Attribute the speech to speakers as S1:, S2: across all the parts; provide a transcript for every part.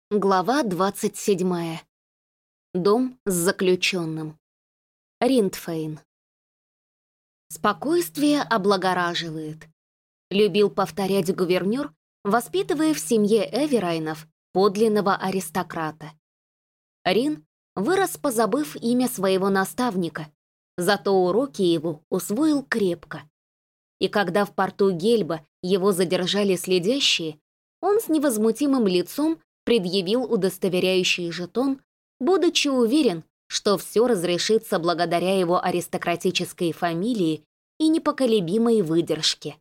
S1: Глава 27. Дом с заключенным. Риндфейн. Спокойствие облагораживает. Любил повторять гувернер, воспитывая в семье Эверайнов подлинного аристократа. Рин вырос, позабыв имя своего наставника, зато уроки его усвоил крепко. И когда в порту Гельба его задержали следящие, он с невозмутимым лицом предъявил удостоверяющий жетон, будучи уверен, что все разрешится благодаря его аристократической фамилии и непоколебимой выдержке.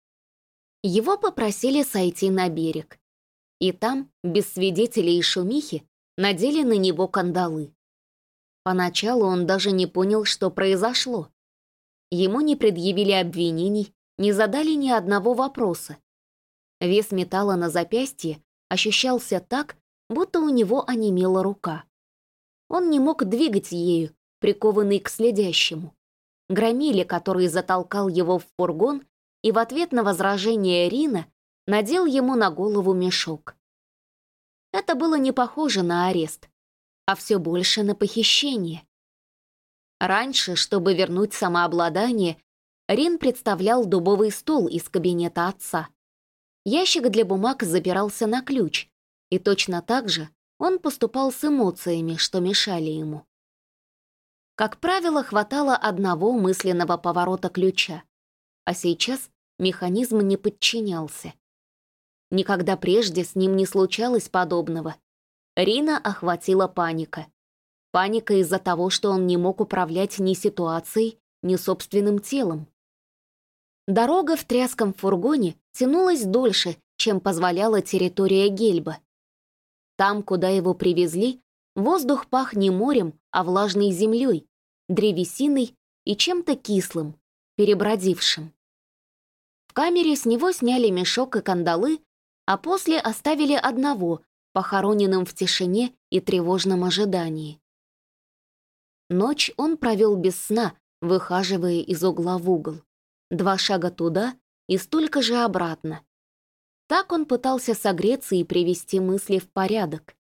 S1: Его попросили сойти на берег, и там, без свидетелей и шумихи, надели на него кандалы. Поначалу он даже не понял, что произошло. Ему не предъявили обвинений, не задали ни одного вопроса. Вес металла на запястье ощущался так, будто у него онемела рука. Он не мог двигать ею, прикованный к следящему. Громиле, который затолкал его в фургон, и в ответ на возражение Рина надел ему на голову мешок. Это было не похоже на арест, а все больше на похищение. Раньше, чтобы вернуть самообладание, Рин представлял дубовый стол из кабинета отца. Ящик для бумаг запирался на ключ, и точно так же он поступал с эмоциями, что мешали ему. Как правило, хватало одного мысленного поворота ключа, а сейчас механизм не подчинялся. Никогда прежде с ним не случалось подобного. Рина охватила паника. Паника из-за того, что он не мог управлять ни ситуацией, ни собственным телом. Дорога в тряском фургоне тянулась дольше, чем позволяла территория Гельба. Там, куда его привезли, воздух пах не морем, а влажной землей, древесиной и чем-то кислым, перебродившим. В камере с него сняли мешок и кандалы, а после оставили одного, похороненным в тишине и тревожном ожидании. Ночь он провел без сна, выхаживая из угла в угол. 2 шага туда и столько же обратно. Так он пытался согреться и привести мысли в порядок.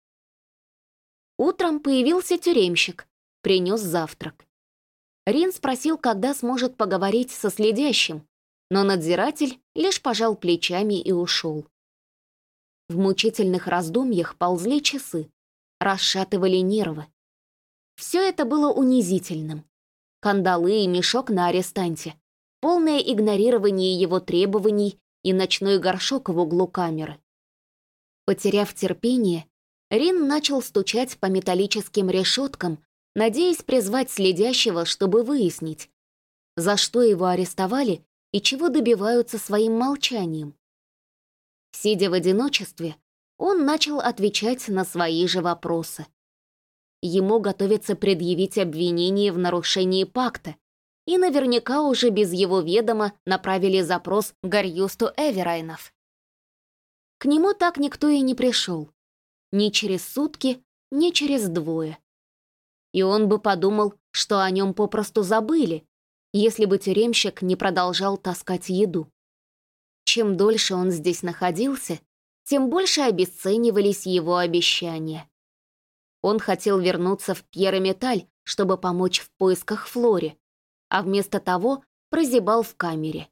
S1: Утром появился тюремщик, принес завтрак. Рин спросил, когда сможет поговорить со следящим, но надзиратель лишь пожал плечами и ушел. В мучительных раздумьях ползли часы, расшатывали нервы. Все это было унизительным. Кандалы и мешок на арестанте, полное игнорирование его требований и ночной горшок в углу камеры. Потеряв терпение, Рин начал стучать по металлическим решеткам, надеясь призвать следящего, чтобы выяснить, за что его арестовали и чего добиваются своим молчанием. Сидя в одиночестве, он начал отвечать на свои же вопросы. Ему готовится предъявить обвинение в нарушении пакта, и наверняка уже без его ведома направили запрос Гарьюсту Эверайнов. К нему так никто и не пришел. Ни через сутки, ни через 2. И он бы подумал, что о нем попросту забыли, если бы тюремщик не продолжал таскать еду. Чем дольше он здесь находился, тем больше обесценивались его обещания. Он хотел вернуться в Пьерометаль, чтобы помочь в поисках Флори, а вместо того прозябал в камере.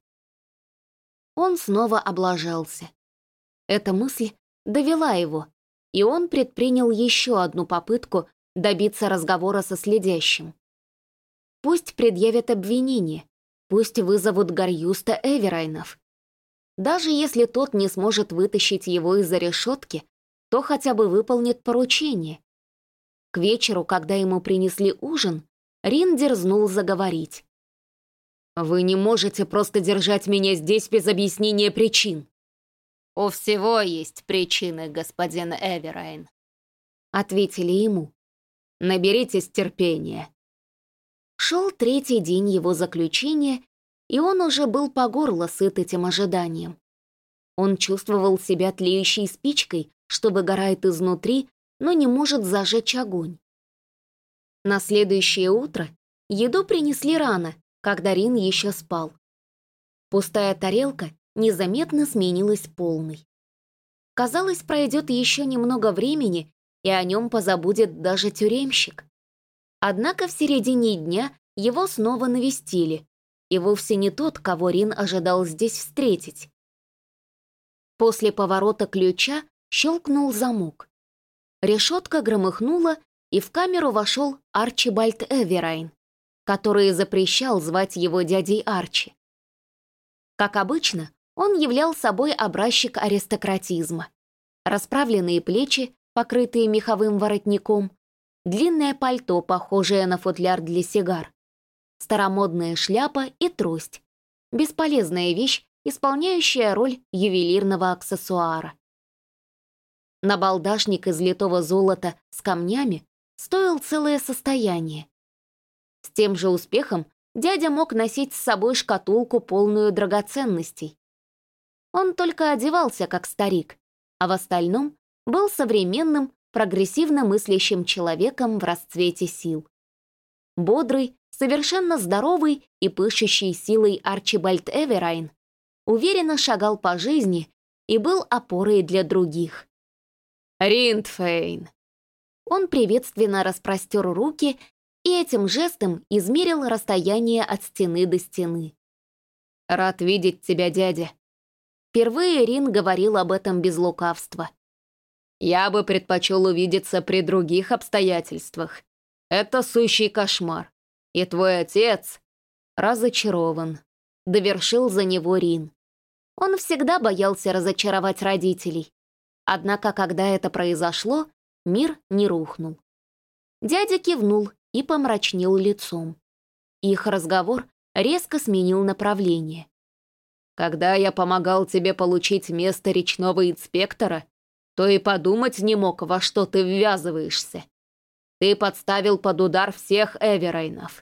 S1: Он снова облажался. Эта мысль довела его, и он предпринял еще одну попытку добиться разговора со следящим. Пусть предъявят обвинение, пусть вызовут Гарьюста Эверайнов. Даже если тот не сможет вытащить его из-за решетки, то хотя бы выполнит поручение. К вечеру, когда ему принесли ужин, Рин дерзнул заговорить. «Вы не можете просто держать меня здесь без объяснения причин». «У всего есть причины, господин Эверайн», — ответили ему. «Наберитесь терпения». Шел 3-й день его заключения, и он уже был по горло сыт этим ожиданием. Он чувствовал себя тлеющей спичкой, что выгорает изнутри, но не может зажечь огонь. На следующее утро еду принесли рано, когда Рин еще спал. Пустая тарелка незаметно сменилась полной. Казалось, пройдет еще немного времени, и о нем позабудет даже тюремщик. Однако в середине дня его снова навестили, и вовсе не тот, кого Рин ожидал здесь встретить. После поворота ключа щелкнул замок. Решетка громыхнула, и в камеру вошел Арчибальд Эверайн, который запрещал звать его дядей Арчи. Как обычно, он являл собой образчик аристократизма. Расправленные плечи, покрытые меховым воротником, длинное пальто, похожее на футляр для сигар, старомодная шляпа и трость. Бесполезная вещь, исполняющая роль ювелирного аксессуара. Набалдашник из литого золота с камнями стоил целое состояние. С тем же успехом дядя мог носить с собой шкатулку, полную драгоценностей. Он только одевался как старик, а в остальном был современным, прогрессивно мыслящим человеком в расцвете сил. Бодрый, совершенно здоровый и пышущий силой Арчибальд Эверайн уверенно шагал по жизни и был опорой для других. «Риндфейн!» Он приветственно распростер руки и этим жестом измерил расстояние от стены до стены. «Рад видеть тебя, дядя». Впервые Рин говорил об этом без лукавства. «Я бы предпочел увидеться при других обстоятельствах. Это сущий кошмар. И твой отец разочарован», — довершил за него Рин. Он всегда боялся разочаровать родителей. Однако, когда это произошло, мир не рухнул. Дядя кивнул и помрачнел лицом. Их разговор резко сменил направление. «Когда я помогал тебе получить место речного инспектора, то и подумать не мог, во что ты ввязываешься. Ты подставил под удар всех Эверайнов».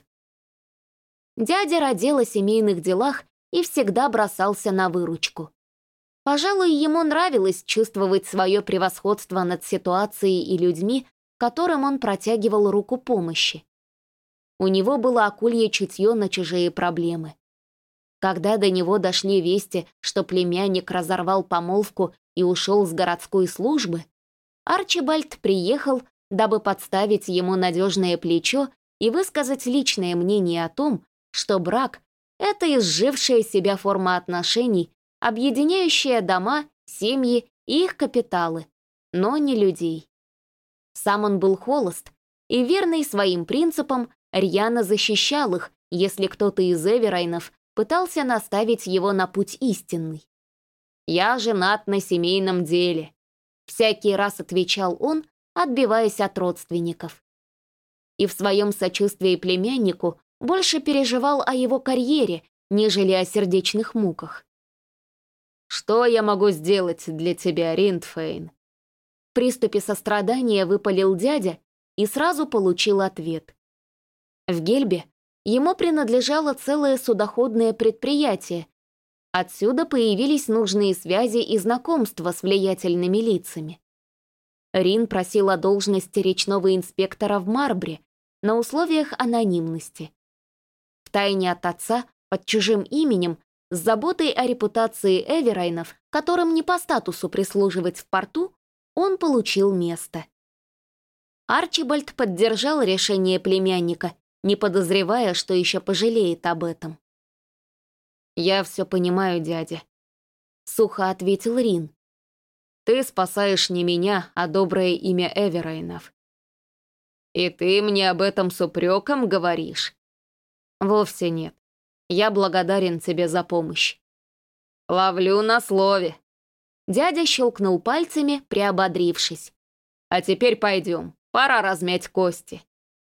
S1: Дядя родил о семейных делах и всегда бросался на выручку. Пожалуй, ему нравилось чувствовать свое превосходство над ситуацией и людьми, которым он протягивал руку помощи. У него было акулье чутье на чужие проблемы. Когда до него дошли вести, что племянник разорвал помолвку и ушел с городской службы, Арчибальд приехал, дабы подставить ему надежное плечо и высказать личное мнение о том, что брак — это изжившая себя форма отношений, объединяющая дома, семьи и их капиталы, но не людей. Сам он был холост и, верный своим принципам, рьяно защищал их, если кто-то из Эверайнов пытался наставить его на путь истинный. «Я женат на семейном деле», — всякий раз отвечал он, отбиваясь от родственников. И в своем сочувствии племяннику больше переживал о его карьере, нежели о сердечных муках. «Что я могу сделать для тебя, Риндфейн?» В приступе сострадания выпалил дядя и сразу получил ответ. В Гельбе ему принадлежало целое судоходное предприятие. Отсюда появились нужные связи и знакомства с влиятельными лицами. Рин просил о должности речного инспектора в Марбре на условиях анонимности. Втайне от отца, под чужим именем, с заботой о репутации Эверайнов, которым не по статусу прислуживать в порту, он получил место. Арчибальд поддержал решение племянника, не подозревая, что еще пожалеет об этом. «Я все понимаю, дядя», — сухо ответил Рин. «Ты спасаешь не меня, а доброе имя Эверайнов». «И ты мне об этом с упреком говоришь?» «Вовсе нет. Я благодарен тебе за помощь». «Ловлю на слове». Дядя щелкнул пальцами, приободрившись. «А теперь пойдем, пора размять кости».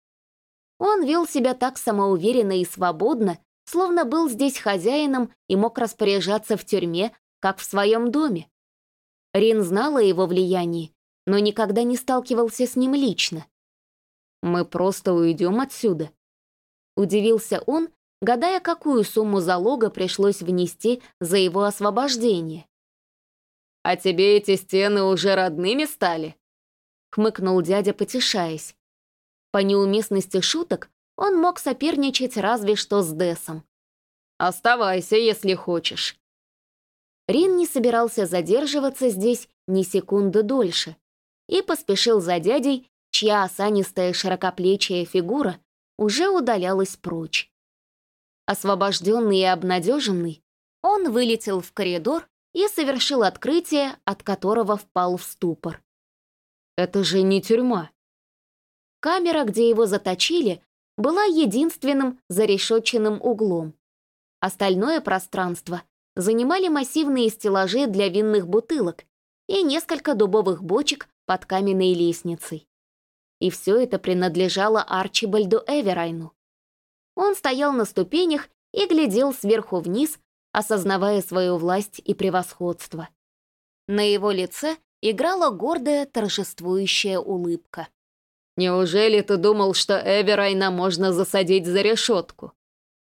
S1: Он вел себя так самоуверенно и свободно, словно был здесь хозяином и мог распоряжаться в тюрьме, как в своем доме. Рин знал о его влиянии, но никогда не сталкивался с ним лично. «Мы просто уйдем отсюда», — удивился он, гадая, какую сумму залога пришлось внести за его освобождение. «А тебе эти стены уже родными стали?» — хмыкнул дядя, потешаясь. По неуместности шуток он мог соперничать разве что с Десом. «Оставайся, если хочешь». Рин не собирался задерживаться здесь ни секунды дольше и поспешил за дядей, чья осанистая широкоплечья фигура уже удалялась прочь. Освобожденный и обнадеженный, он вылетел в коридор и совершил открытие, от которого впал в ступор. «Это же не тюрьма!» Камера, где его заточили, была единственным зарешетченным углом. Остальное пространство занимали массивные стеллажи для винных бутылок и несколько дубовых бочек под каменной лестницей. И все это принадлежало Арчибальду Эверайну. Он стоял на ступенях и глядел сверху вниз, осознавая свою власть и превосходство. На его лице играла гордая, торжествующая улыбка. «Неужели ты думал, что Эверайна можно засадить за решетку?»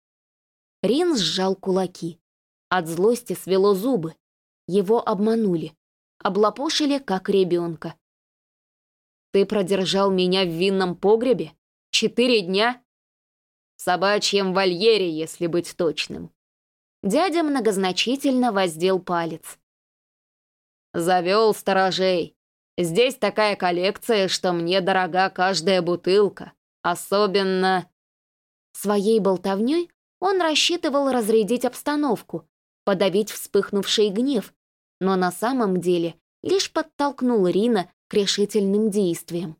S1: Рин сжал кулаки. От злости свело зубы. Его обманули. Облапошили, как ребенка. «Ты продержал меня в винном погребе? 4 дня?» «В собачьем вольере, если быть точным». Дядя многозначительно воздел палец. «Завел сторожей. Здесь такая коллекция, что мне дорога каждая бутылка. Особенно...» Своей болтовней он рассчитывал разрядить обстановку, подавить вспыхнувший гнев, но на самом деле лишь подтолкнул Рина к решительным действиям.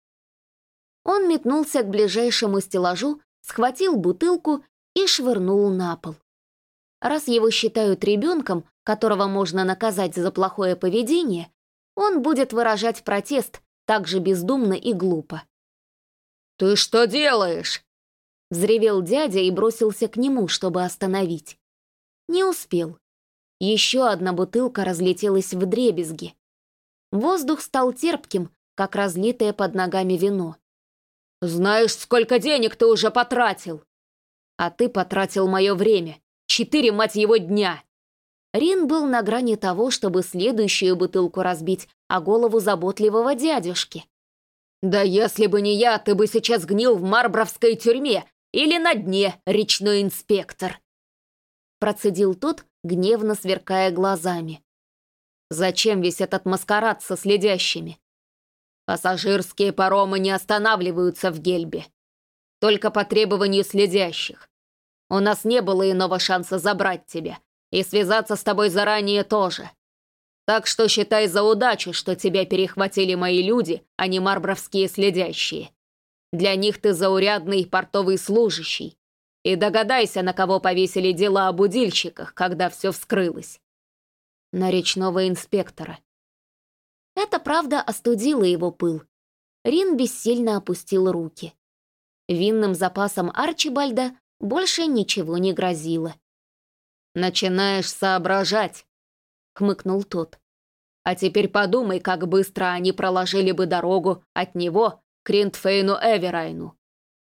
S1: Он метнулся к ближайшему стеллажу, схватил бутылку и швырнул на пол. Раз его считают ребенком, которого можно наказать за плохое поведение, он будет выражать протест так же бездумно и глупо. «Ты что делаешь?» — взревел дядя и бросился к нему, чтобы остановить. Не успел. Еще одна бутылка разлетелась вдребезги. Воздух стал терпким, как разлитое под ногами вино. «Знаешь, сколько денег ты уже потратил?» «А ты потратил мое время. 4, мать его, дня!» Рин был на грани того, чтобы следующую бутылку разбить о голову заботливого дядюшки. «Да если бы не я, ты бы сейчас гнил в Марбровской тюрьме или на дне, речной инспектор!» Процедил тот, гневно сверкая глазами. «Зачем весь этот маскарад со следящими? Пассажирские паромы не останавливаются в Гельбе. Только по требованию следящих. У нас не было иного шанса забрать тебя, и связаться с тобой заранее тоже. Так что считай за удачу, что тебя перехватили мои люди, а не марбровские следящие. Для них ты заурядный портовый служащий. И догадайся, на кого повесили дело о будильщиках, когда все вскрылось. На речного инспектора». Эта правда остудила его пыл. Рин бессильно опустил руки. Винным запасам Арчибальда больше ничего не грозило. «Начинаешь соображать», — хмыкнул тот. «А теперь подумай, как быстро они проложили бы дорогу от него к Риндфейну Эверайну».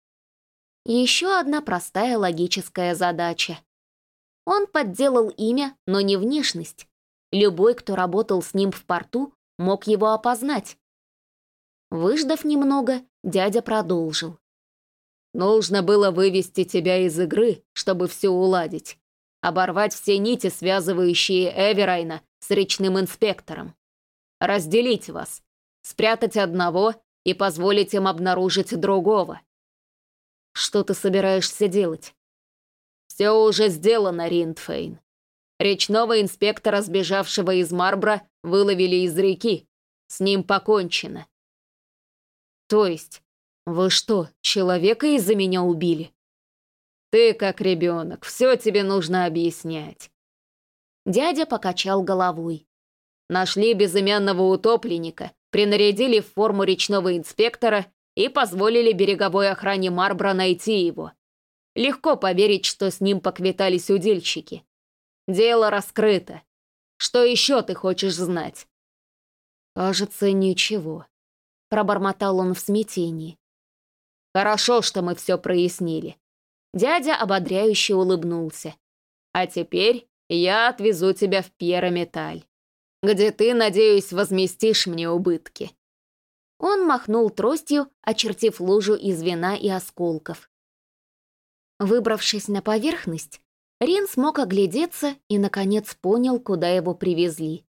S1: Еще одна простая логическая задача. Он подделал имя, но не внешность. Любой, кто работал с ним в порту, мог его опознать. Выждав немного, дядя продолжил. «Нужно было вывести тебя из игры, чтобы все уладить. Оборвать все нити, связывающие Эверайна с речным инспектором. Разделить вас, спрятать одного и позволить им обнаружить другого. Что ты собираешься делать?» «Все уже сделано, Риндфейн. Речного инспектора, сбежавшего из Марбра, выловили из реки. С ним покончено». «То есть, вы что, человека из-за меня убили?» «Ты как ребенок, все тебе нужно объяснять». Дядя покачал головой. «Нашли безымянного утопленника, принарядили в форму речного инспектора и позволили береговой охране Марбра найти его. Легко поверить, что с ним поквитались удильщики. Дело раскрыто. Что еще ты хочешь знать?» «Кажется, ничего», — пробормотал он в смятении. «Хорошо, что мы все прояснили». Дядя ободряюще улыбнулся. «А теперь я отвезу тебя в Пьеро-Металь, где ты, надеюсь, возместишь мне убытки». Он махнул тростью, очертив лужу из вина и осколков. Выбравшись на поверхность, Рин смог оглядеться и, наконец, понял, куда его привезли.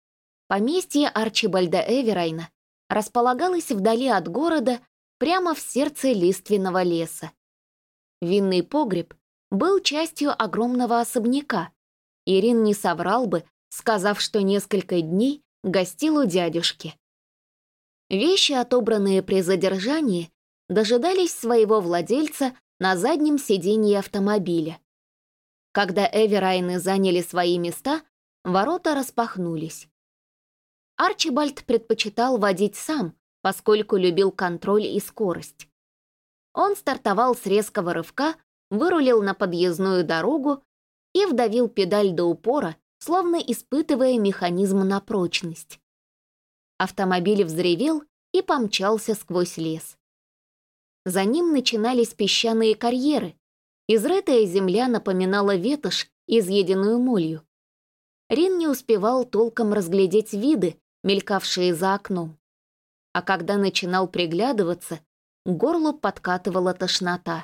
S1: Поместье Арчибальда Эверайна располагалось вдали от города, прямо в сердце лиственного леса. Винный погреб был частью огромного особняка. Ирин не соврал бы, сказав, что несколько дней гостил у дядюшки. Вещи, отобранные при задержании, дожидались своего владельца на заднем сиденье автомобиля. Когда Эверайны заняли свои места, ворота распахнулись. Арчибальд предпочитал водить сам, поскольку любил контроль и скорость. Он стартовал с резкого рывка, вырулил на подъездную дорогу и вдавил педаль до упора, словно испытывая механизм на прочность. Автомобиль взревел и помчался сквозь лес. За ним начинались песчаные карьеры. Изрытая земля напоминала ветошь, изъеденную молью. Рин не успевал толком разглядеть виды, мелькавшие за окном. А когда начинал приглядываться, к горлу подкатывала тошнота.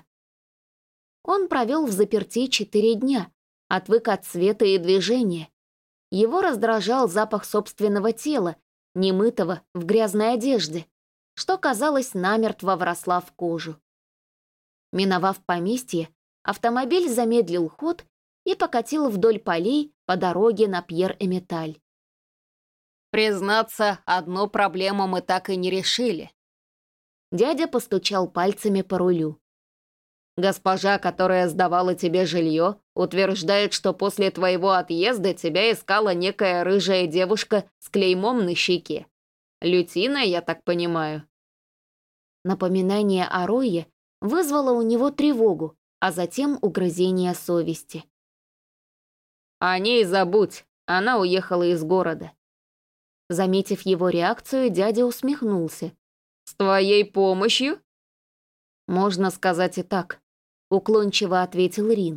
S1: Он провел в заперти 4 дня, отвык от света и движения. Его раздражал запах собственного тела, немытого в грязной одежде, что, казалось, намертво вросла в кожу. Миновав поместье, автомобиль замедлил ход и покатил вдоль полей по дороге на Пьер-Эмиталь.
S2: «Признаться, одну проблему мы так и не решили».
S1: Дядя постучал пальцами по рулю.
S2: «Госпожа, которая сдавала тебе жилье, утверждает, что после твоего отъезда тебя искала некая рыжая девушка с клеймом на щеке. Лютина, я так понимаю».
S1: Напоминание о Рое вызвало у него тревогу, а затем угрызение совести.
S2: «О ней забудь, она уехала из города».
S1: Заметив его реакцию, дядя усмехнулся.
S2: «С твоей помощью?»
S1: «Можно сказать и так», — уклончиво ответил Рин.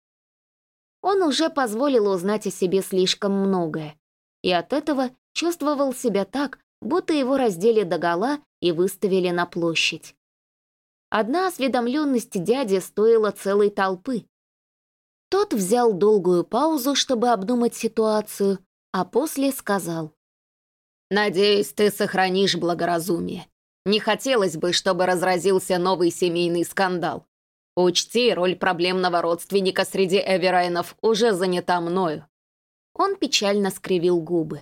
S1: Он уже позволил узнать о себе слишком многое, и от этого чувствовал себя так, будто его раздели догола и выставили на площадь. Одна осведомленность дяди стоила целой толпы. Тот взял долгую паузу, чтобы обдумать ситуацию, а после сказал:
S2: «Надеюсь, ты сохранишь благоразумие. Не хотелось бы, чтобы разразился новый семейный скандал. Учти, роль проблемного родственника среди Эверайнов уже занята мною».
S1: Он печально скривил губы.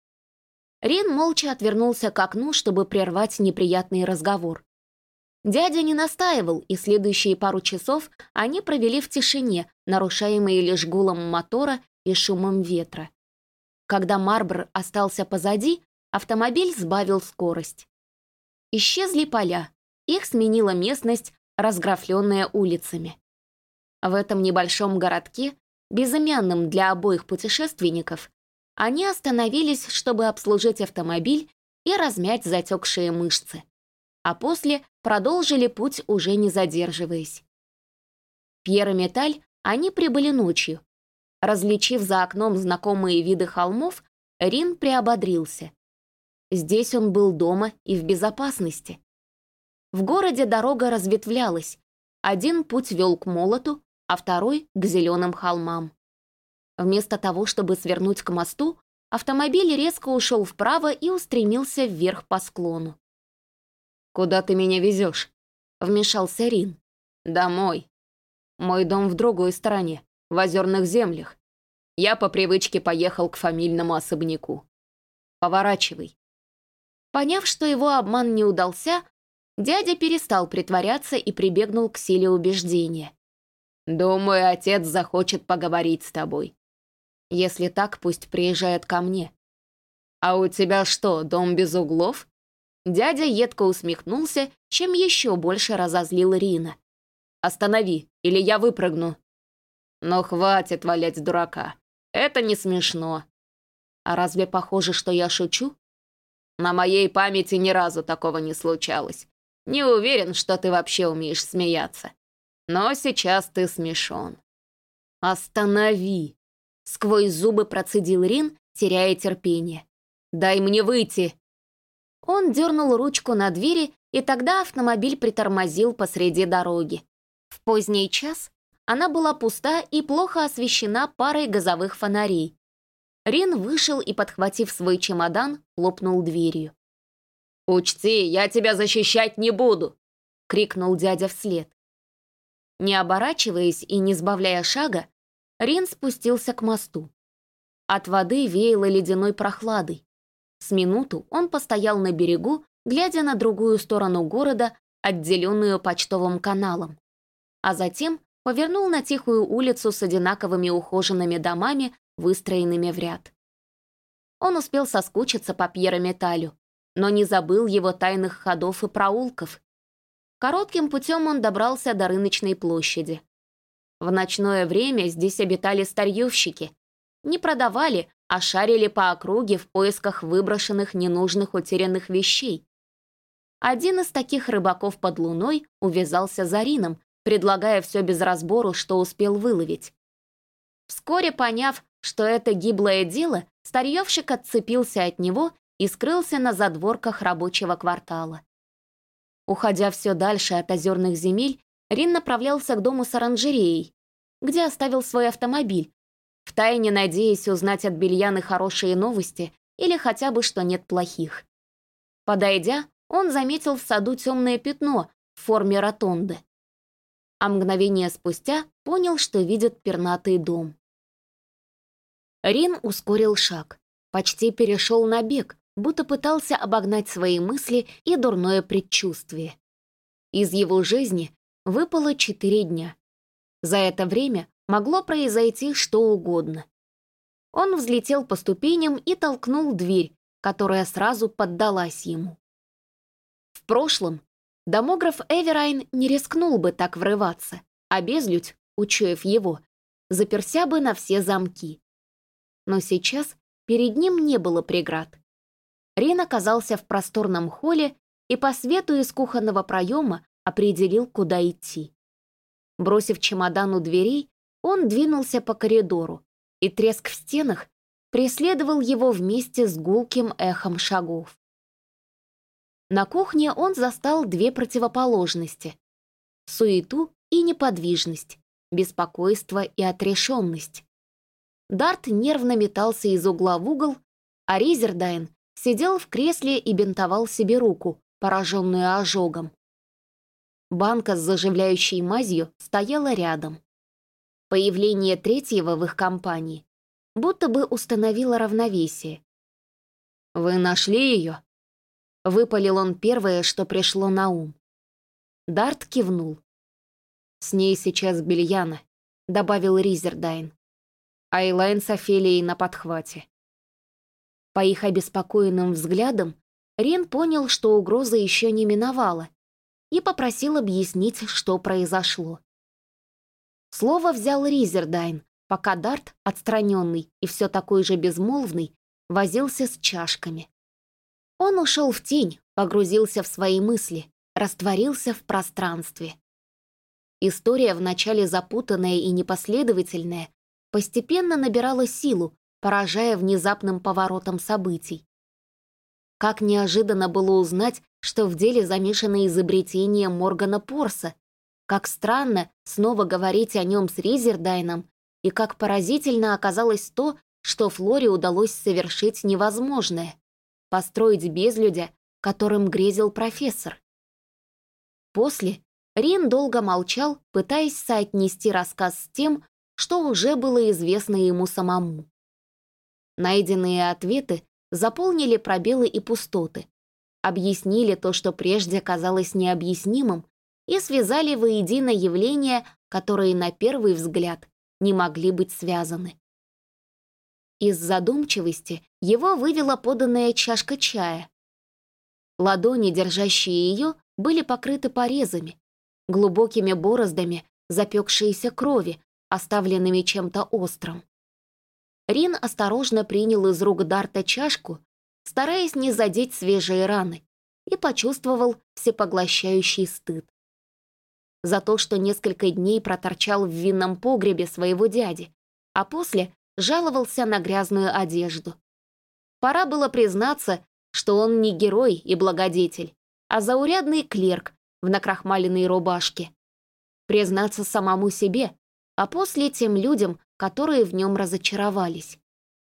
S1: Рин молча отвернулся к окну, чтобы прервать неприятный разговор. Дядя не настаивал, и следующие пару часов они провели в тишине, нарушаемые лишь гулом мотора и шумом ветра. Когда Марбор остался позади, автомобиль сбавил скорость. Исчезли поля, их сменила местность, разграфленная улицами. В этом небольшом городке, безымянном для обоих путешественников, они остановились, чтобы обслужить автомобиль и размять затекшие мышцы, а после продолжили путь, уже не задерживаясь. В Пьер-Эмиталь они прибыли ночью. Различив за окном знакомые виды холмов, Рин приободрился. Здесь он был дома и в безопасности. В городе дорога разветвлялась. Один путь вел к молоту, а второй — к зеленым холмам. Вместо того, чтобы свернуть к мосту, автомобиль резко ушел вправо и устремился вверх по склону.
S2: «Куда ты меня везешь?»
S1: — вмешался Рин.
S2: «Домой. Мой дом в другой стороне, в озерных землях. Я по привычке поехал к фамильному особняку. Поворачивай».
S1: Поняв, что его обман не удался, дядя перестал притворяться и прибегнул к силе убеждения.
S2: «Думаю, отец захочет поговорить с тобой.
S1: Если так, пусть приезжает ко мне».
S2: «А у тебя что, дом без углов?»
S1: Дядя едко усмехнулся, чем еще больше разозлил Рина.
S2: «Останови, или я выпрыгну». «Но хватит валять дурака. Это не смешно».
S1: «А разве похоже, что я шучу?»
S2: «На моей памяти ни разу такого не случалось. Не уверен, что ты вообще умеешь смеяться. Но сейчас ты смешон».
S1: «Останови!» — сквозь зубы процедил Рин, теряя терпение.
S2: «Дай мне выйти!»
S1: Он дернул ручку на двери, и тогда автомобиль притормозил посреди дороги. В поздний час она была пуста и плохо освещена парой газовых фонарей. Рин вышел и, подхватив свой чемодан, хлопнул дверью.
S2: «Учти, я тебя защищать не буду!» — крикнул дядя вслед.
S1: Не оборачиваясь и не сбавляя шага, Рин спустился к мосту. От воды веяло ледяной прохладой. С минуту он постоял на берегу, глядя на другую сторону города, отделенную почтовым каналом. А затем повернул на тихую улицу с одинаковыми ухоженными домами, выстроенными в ряд. Он успел соскучиться по Пьеро-Металлю, но не забыл его тайных ходов и проулков. Коротким путем он добрался до рыночной площади. В ночное время здесь обитали старьевщики. Не продавали, а шарили по округе в поисках выброшенных ненужных утерянных вещей. Один из таких рыбаков под луной увязался за Рином, предлагая все без разбору, что успел выловить. Вскоре поняв, что это гиблое дело, старьевщик отцепился от него и скрылся на задворках рабочего квартала. Уходя все дальше от озерных земель, Рин направлялся к дому с оранжереей, где оставил свой автомобиль, втайне надеясь узнать от Бельяны хорошие новости или хотя бы, что нет плохих. Подойдя, он заметил в саду темное пятно в форме ротонды, а мгновение спустя понял, что видит пернатый дом. Рин ускорил шаг, почти перешел на бег, будто пытался обогнать свои мысли и дурное предчувствие. Из его жизни выпало 4 дня. За это время могло произойти что угодно. Он взлетел по ступеням и толкнул дверь, которая сразу поддалась ему. В прошлом домограф Эверайн не рискнул бы так врываться, а безлюдь, учуяв его, заперся бы на все замки. Но сейчас перед ним не было преград. Рин оказался в просторном холле и по свету из кухонного проема определил, куда идти. Бросив чемодан у дверей, он двинулся по коридору, и треск в стенах преследовал его вместе с гулким эхом шагов. На кухне он застал 2 противоположности — суету и неподвижность, беспокойство и отрешенность. Дарт нервно метался из угла в угол, а Ризердайн сидел в кресле и бинтовал себе руку, пораженную ожогом. Банка с заживляющей мазью стояла рядом. Появление третьего в их компании будто бы установило равновесие. «Вы нашли ее?» — выпалил он первое, что пришло на ум. Дарт кивнул. «С ней сейчас Бельяна», — добавил Ризердайн. «Айлайн с Офелией на подхвате». По их обеспокоенным взглядам Рин понял, что угроза еще не миновала, и попросил объяснить, что произошло. Слово взял Ризердайн, пока Дарт, отстраненный и все такой же безмолвный, возился с чашками. Он ушел в тень, погрузился в свои мысли, растворился в пространстве. История, вначале запутанная и непоследовательная, постепенно набирала силу, поражая внезапным поворотом событий. Как неожиданно было узнать, что в деле замешано изобретение Моргана Порса, как странно снова говорить о нем с Ризердайном, и как поразительно оказалось то, что Флоре удалось совершить невозможное — построить безлюдя, которым грезил профессор. После Рин долго молчал, пытаясь соотнести рассказ с тем, что уже было известно ему самому. Найденные ответы заполнили пробелы и пустоты, объяснили то, что прежде казалось необъяснимым, и связали воедино явления, которые на первый взгляд не могли быть связаны. Из задумчивости его вывела поданная чашка чая. Ладони, держащие ее, были покрыты порезами, глубокими бороздами запекшейся крови, оставленными чем-то острым. Рин осторожно принял из рук Дарта чашку, стараясь не задеть свежие раны, и почувствовал всепоглощающий стыд. За то, что несколько дней проторчал в винном погребе своего дяди, а после жаловался на грязную одежду. Пора было признаться, что он не герой и благодетель, а заурядный клерк в накрахмаленной рубашке. Признаться самому себе, а после тем людям, которые в нем разочаровались.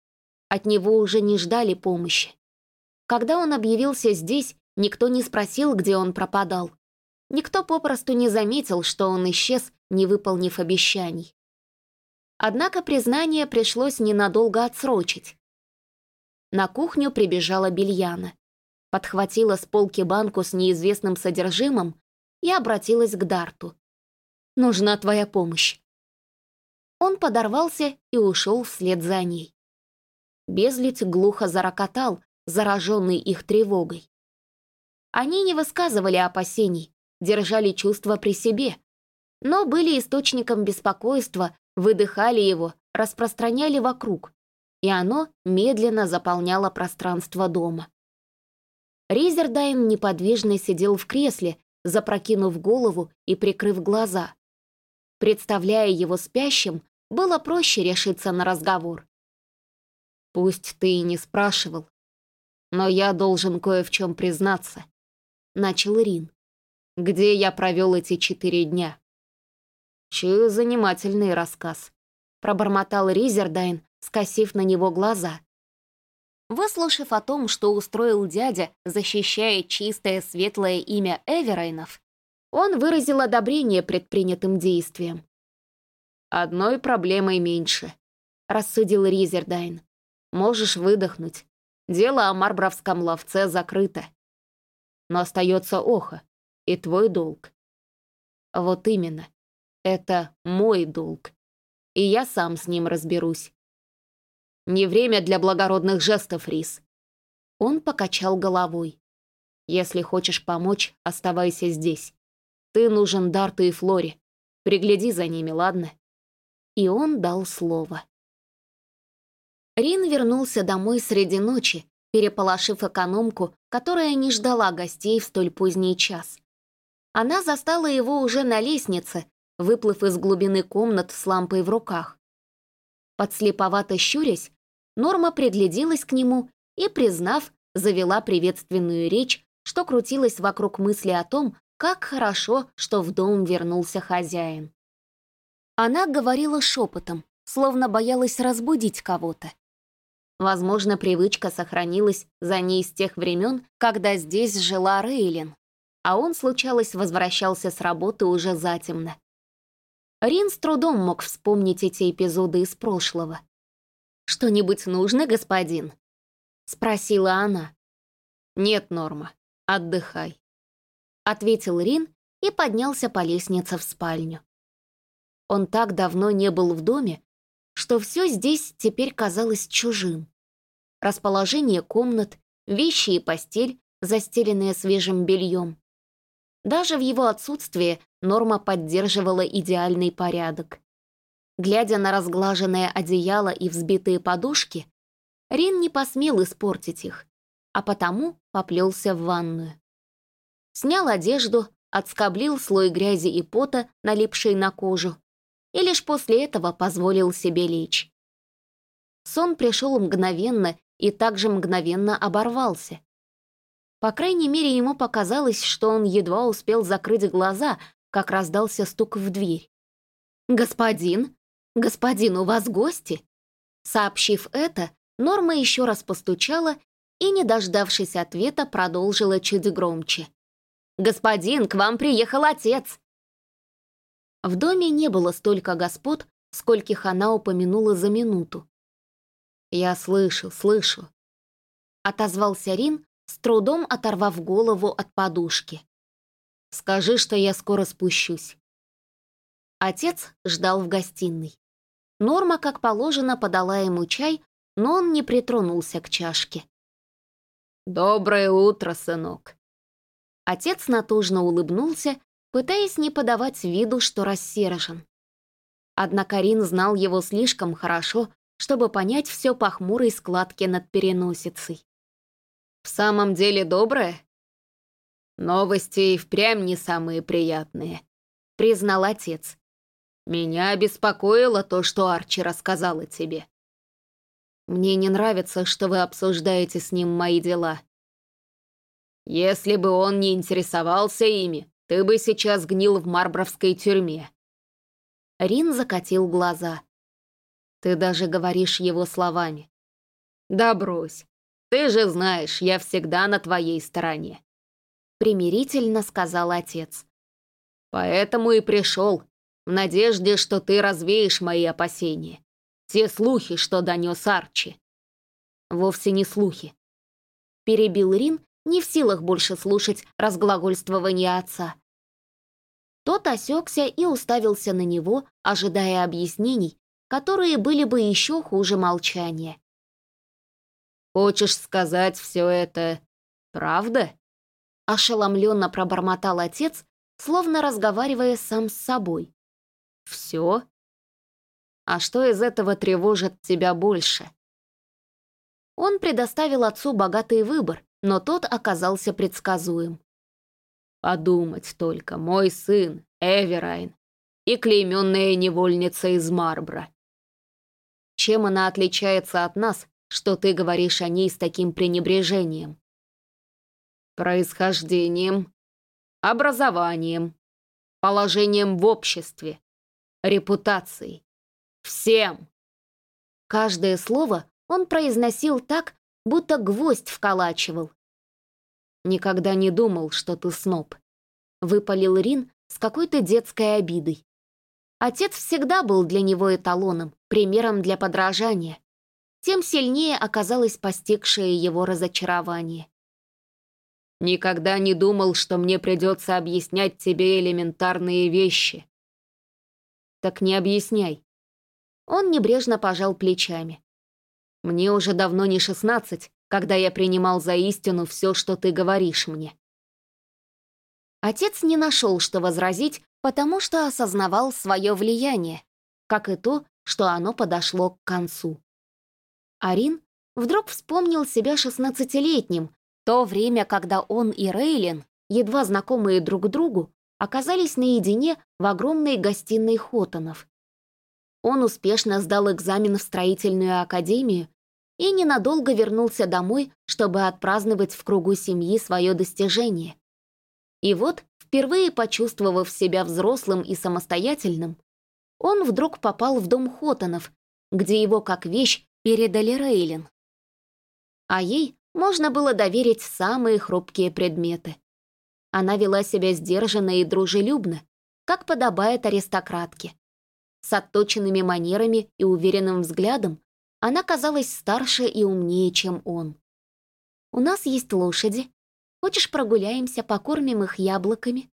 S1: От него уже не ждали помощи. Когда он объявился здесь, никто не спросил, где он пропадал. Никто попросту не заметил, что он исчез, не выполнив обещаний. Однако признание пришлось ненадолго отсрочить. На кухню прибежала Бельяна, подхватила с полки банку с неизвестным содержимым и обратилась к Дарту. «Нужна твоя помощь». Он подорвался и ушел вслед за ней. Безлюдь глухо зарокотал, зараженный их тревогой. Они не высказывали опасений, держали чувства при себе, но были источником беспокойства, выдыхали его, распространяли вокруг, и оно медленно заполняло пространство дома. Ризердайн неподвижно сидел в кресле, запрокинув голову и прикрыв глаза. Представляя его спящим, было проще решиться на разговор. «Пусть ты и не спрашивал, но я должен кое в чем признаться», — начал Рин. «Где я провел эти 4 дня?» «Чую занимательный рассказ», — пробормотал Ризердайн, скосив на него глаза. Выслушав о том, что устроил дядя, защищая чистое светлое имя Эверайнов, он выразил одобрение предпринятым действиям. «Одной проблемой меньше», — рассудил Ризердайн. «Можешь выдохнуть. Дело о марбровском ловце закрыто. Но остается Оха, и твой долг». «Вот именно. Это мой долг. И я сам с ним разберусь». «Не время для благородных жестов, Рис». Он покачал головой. «Если хочешь помочь, оставайся здесь. Ты нужен Дарту и Флоре. Пригляди за ними, ладно?» И он дал слово. Рин вернулся домой среди ночи, переполошив экономку, которая не ждала гостей в столь поздний час. Она застала его уже на лестнице, выплыв из глубины комнат с лампой в руках. Подслеповато щурясь, Норма пригляделась к нему и, признав, завела приветственную речь, что крутилась вокруг мысли о том, как хорошо, что в дом вернулся хозяин. Она говорила шепотом, словно боялась разбудить кого-то. Возможно, привычка сохранилась за ней с тех времен, когда здесь жила Рейлин, а он, случалось, возвращался с работы уже затемно. Рин с трудом мог вспомнить эти эпизоды из прошлого. «Что-нибудь нужно, господин?» — спросила она. «Нет, Норма, отдыхай», — ответил Рин и поднялся по лестнице в спальню. Он так давно не был в доме, что все здесь теперь казалось чужим. Расположение комнат, вещи и постель, застеленные свежим бельем. Даже в его отсутствие Норма поддерживала идеальный порядок. Глядя на разглаженное одеяло и взбитые подушки, Рин не посмел испортить их, а потому поплелся в ванную. Снял одежду, отскоблил слой грязи и пота, налипший на кожу, и лишь после этого позволил себе лечь. Сон пришел мгновенно и также мгновенно оборвался. По крайней мере, ему показалось, что он едва успел закрыть глаза, как раздался стук в дверь. «Господин? Господин, у вас гости?» Сообщив это, Норма еще раз постучала и, не дождавшись ответа, продолжила чуть громче. «Господин, к вам приехал отец!» В доме не было столько господ, скольких она упомянула за минуту. «Я слышу», — отозвался Рин, с трудом оторвав голову от подушки. «Скажи, что я скоро спущусь». Отец ждал в гостиной. Норма, как положено, подала ему чай, но он не притронулся к чашке. «Доброе утро, сынок». Отец натужно улыбнулся, пытаясь не подавать виду, что рассержен. Однако Рин знал его слишком хорошо, чтобы понять все по хмурой складке над переносицей. «В самом деле доброе?» «Новости и впрямь не самые приятные», — признал отец. «Меня беспокоило то, что Арчи рассказала тебе. Мне не нравится, что вы обсуждаете с ним мои дела. Если бы он не интересовался ими, ты бы сейчас гнил в марбровской тюрьме». Рин закатил глаза. «Ты даже говоришь его словами.
S2: Да брось. Ты же знаешь, я всегда на твоей стороне.
S1: Примирительно сказал отец.
S2: Поэтому и пришел, в надежде, что ты развеешь мои опасения. Те слухи, что донес Арчи.
S1: Вовсе не слухи. Перебил Рин, не в силах больше слушать разглагольствования отца. Тот осекся и уставился на него, ожидая объяснений, которые были бы еще хуже молчания.
S2: Хочешь сказать, все это правда?
S1: Ошеломленно пробормотал отец, словно разговаривая сам с собой.
S2: Все? А что из этого тревожит тебя больше?
S1: Он предоставил отцу богатый выбор, но тот оказался предсказуем.
S2: Подумать только, мой сын, Эверайн, и клейменная невольница из Марбра. Чем она отличается от нас, что ты говоришь о ней с таким пренебрежением? Происхождением, образованием, положением в обществе, репутацией. Всем.
S1: Каждое слово он произносил так, будто гвоздь вколачивал.
S2: «Никогда не думал, что ты сноб»,
S1: — выпалил Рин с какой-то детской обидой. Отец всегда был для него эталоном, примером для подражания. Тем сильнее оказалось постигшее его разочарование.
S2: «Никогда не думал, что мне придется объяснять тебе элементарные вещи». «Так не объясняй».
S1: Он небрежно пожал плечами.
S2: «Мне уже давно не 16, когда я принимал за истину все, что ты говоришь мне».
S1: Отец не нашел, что возразить, потому что осознавал свое влияние, как и то, что оно подошло к концу. Арин вдруг вспомнил себя 16-летним, то время, когда он и Рейлин, едва знакомые друг другу, оказались наедине в огромной гостиной Хоттонов. Он успешно сдал экзамен в строительную академию и ненадолго вернулся домой, чтобы отпраздновать в кругу семьи свое достижение. И вот, впервые почувствовав себя взрослым и самостоятельным, он вдруг попал в дом Хоттонов, где его как вещь передали Рейлин. А ей можно было доверить самые хрупкие предметы. Она вела себя сдержанно и дружелюбно, как подобает аристократке. С отточенными манерами и уверенным взглядом она казалась старше и умнее, чем он. «У нас есть лошади. Хочешь, прогуляемся, покормим их яблоками?»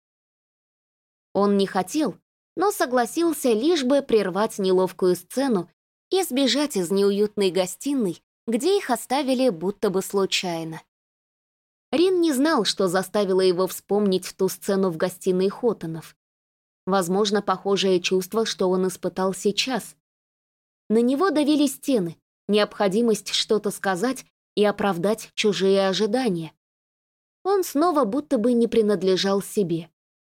S1: Он не хотел, но согласился, лишь бы прервать неловкую сцену и сбежать из неуютной гостиной, где их оставили будто бы случайно. Рин не знал, что заставило его вспомнить ту сцену в гостиной Хоттонов. Возможно, похожее чувство, что он испытал сейчас. На него давили стены, необходимость что-то сказать и оправдать чужие ожидания. Он снова будто бы не принадлежал себе.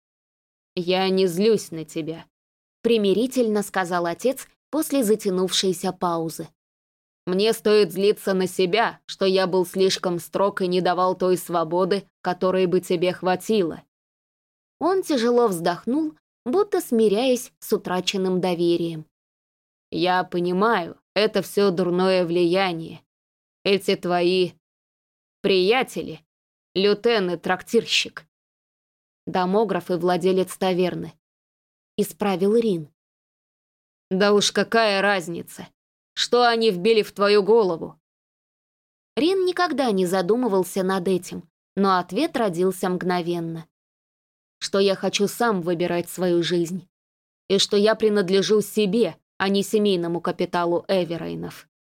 S2: «Я не злюсь на тебя»,
S1: — примирительно сказал отец после затянувшейся паузы.
S2: «Мне стоит злиться на себя, что я был слишком строг и не давал той свободы, которой бы тебе хватило».
S1: Он тяжело вздохнул, будто смиряясь с утраченным доверием.
S2: «Я понимаю, это все дурное влияние. Эти твои приятели, лютен и трактирщик, домограф и владелец таверны», — исправил Рин. «Да уж какая разница? Что они вбили в твою голову?»
S1: Рин никогда не задумывался над этим, но ответ родился мгновенно.
S2: «Что я хочу сам выбирать свою жизнь, и что я принадлежу себе, а не семейному капиталу Эверайнов».